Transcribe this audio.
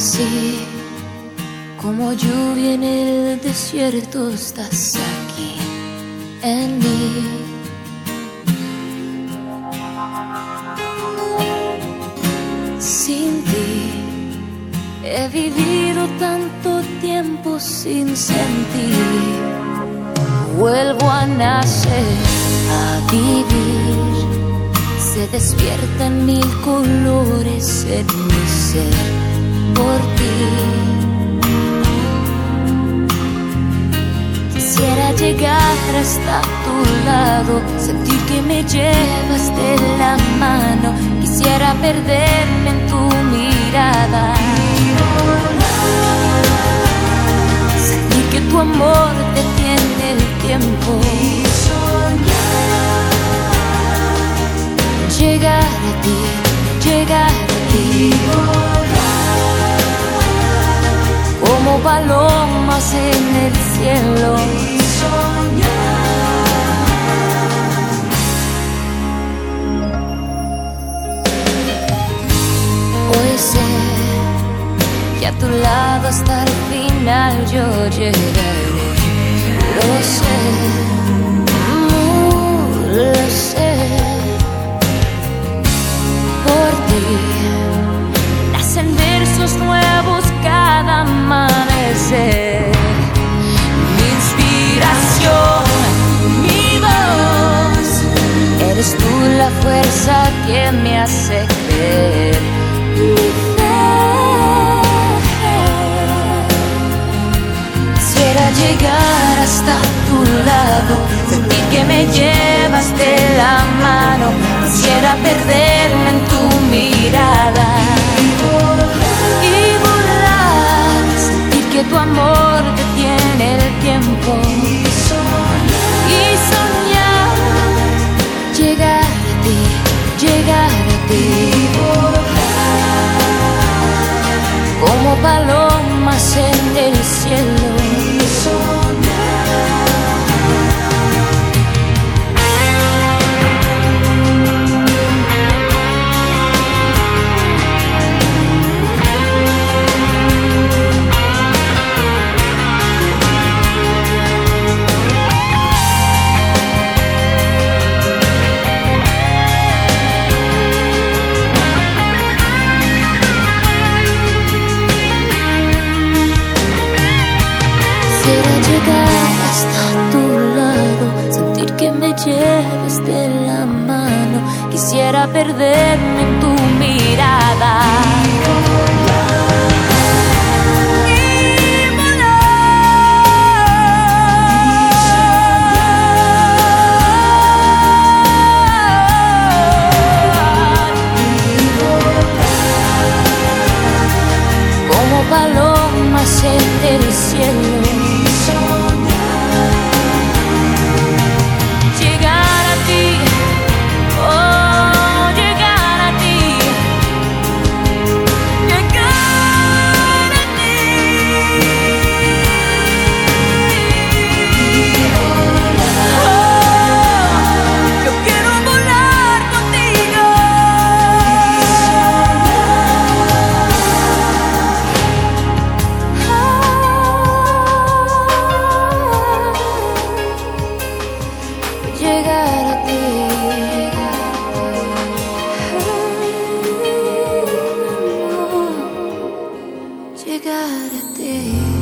Así como lluvia en el desierto, estás aquí en mí. Sin ti he vivido tanto tiempo sin sentir. Vuelvo a nacer, a vivir. Se despiertan mil colores en mi ser por ti. Quisiera llegar hasta tu lado, sentir que me llevas de la mano. Quisiera perderme en tu mirada, sentir que tu amor detiene el tiempo. Llegar a ti, llegar a ti, como palomas en el cielo. Hoy sé que a tu lado hasta el final yo llegaré. Lo sé, lo sé. Por ti nacen versos nuevos cada amanecer. Mi inspiración, mi voz, eres tú la fuerza que me hace creer. Mi fe. Quisiera llegar hasta tu lado, sentir que me llevas de la mano. Quisiera perderme en tu mirada y volar, sentir que tu amor detiene el tiempo y soñar, llegar a ti, llegar a ti, como palomas en el cielo. Llegar hasta tu lado, sentir que me lleves de la mano. Quisiera perderme en tu mirada y volar, como palomas en el cielo. Llegar a ti, llegar a ti.